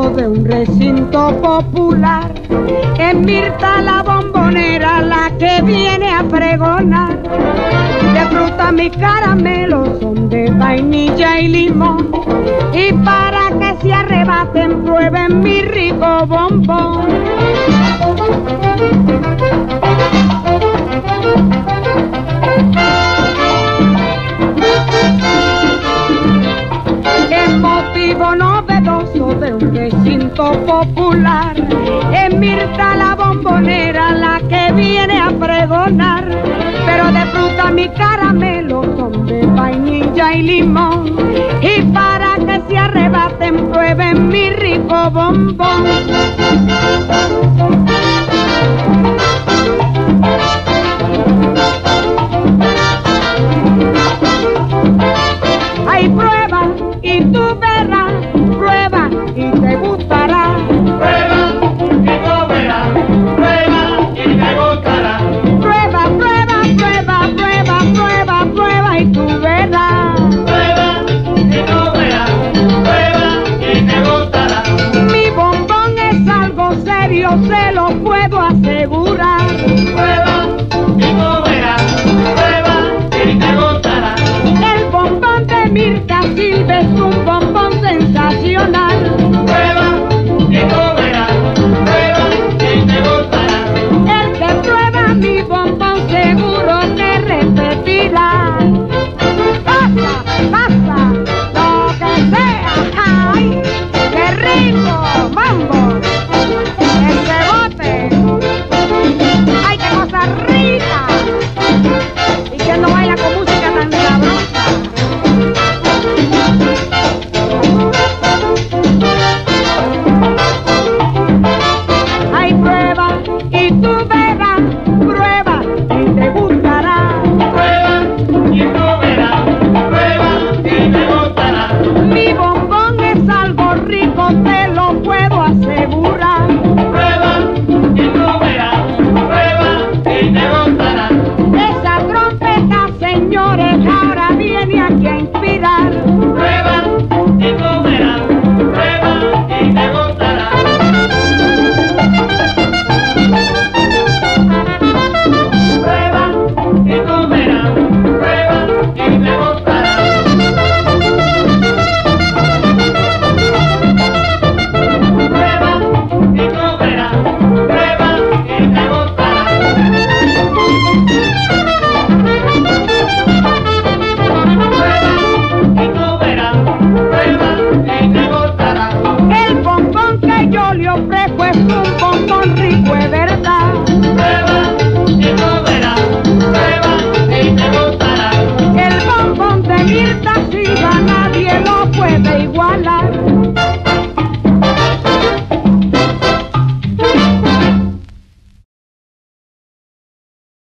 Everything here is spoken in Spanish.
novedoso de un recinto popular. Es Mirta la bombonera la que viene a pregonar. De fruta mis caramelos son de vainilla y limón, y para que se arrebaten prueben mi rico bombón. Es motivo novedoso de un recinto popular. Es Mirta la bombonera la que viene a pregonar. Pero de fruta mi caramelo son de vainilla y limón, y para que se arrebaten prueben mi rico bombón. Ay, prueba y tú verás, prueba y te gustará. Prueba y tú verás, prueba y te gustará. Prueba, prueba, prueba, prueba, prueba, prueba y tú verás. Prueba y tú verás, prueba y te gustará. Mi bombón es algo serio, se lo puedo asegurar. Prueba y tú verás, prueba y te gustará. El bombón de Mirta Silva es un bombón sensacional. Prueba y tú verás, prueba y te gustará. El que prueba mi bombón seguro que repetirá. Pasa, pasa, lo que sea. ¡Ay, qué rico! ¡Mambo! ¡Ese bote! ¡Ay, qué cosa rica! Y que no baila con música tan sabrosa. Ay, prueba y tú verás, prueba y te gustará. Prueba y tú verás, prueba y te gustará. Mi bombón es algo rico, te lo puedo asegurar. Prueba y tú verás, prueba y te gustará. Esa trompeta, señores, ahora viene aquí a inspirar. Prueba y tú verás, prueba y te gustará. Prueba y tú verás, prueba y te gustará. Prueba y tú verás, prueba y te gustará. Prueba y tú verás, prueba y te gustará. El bombón que yo le ofrezco es un bombón rico, es verdad. Prueba y tú verás, prueba y te gustará. El bombón de Mirta Silva nadie lo puede igualar.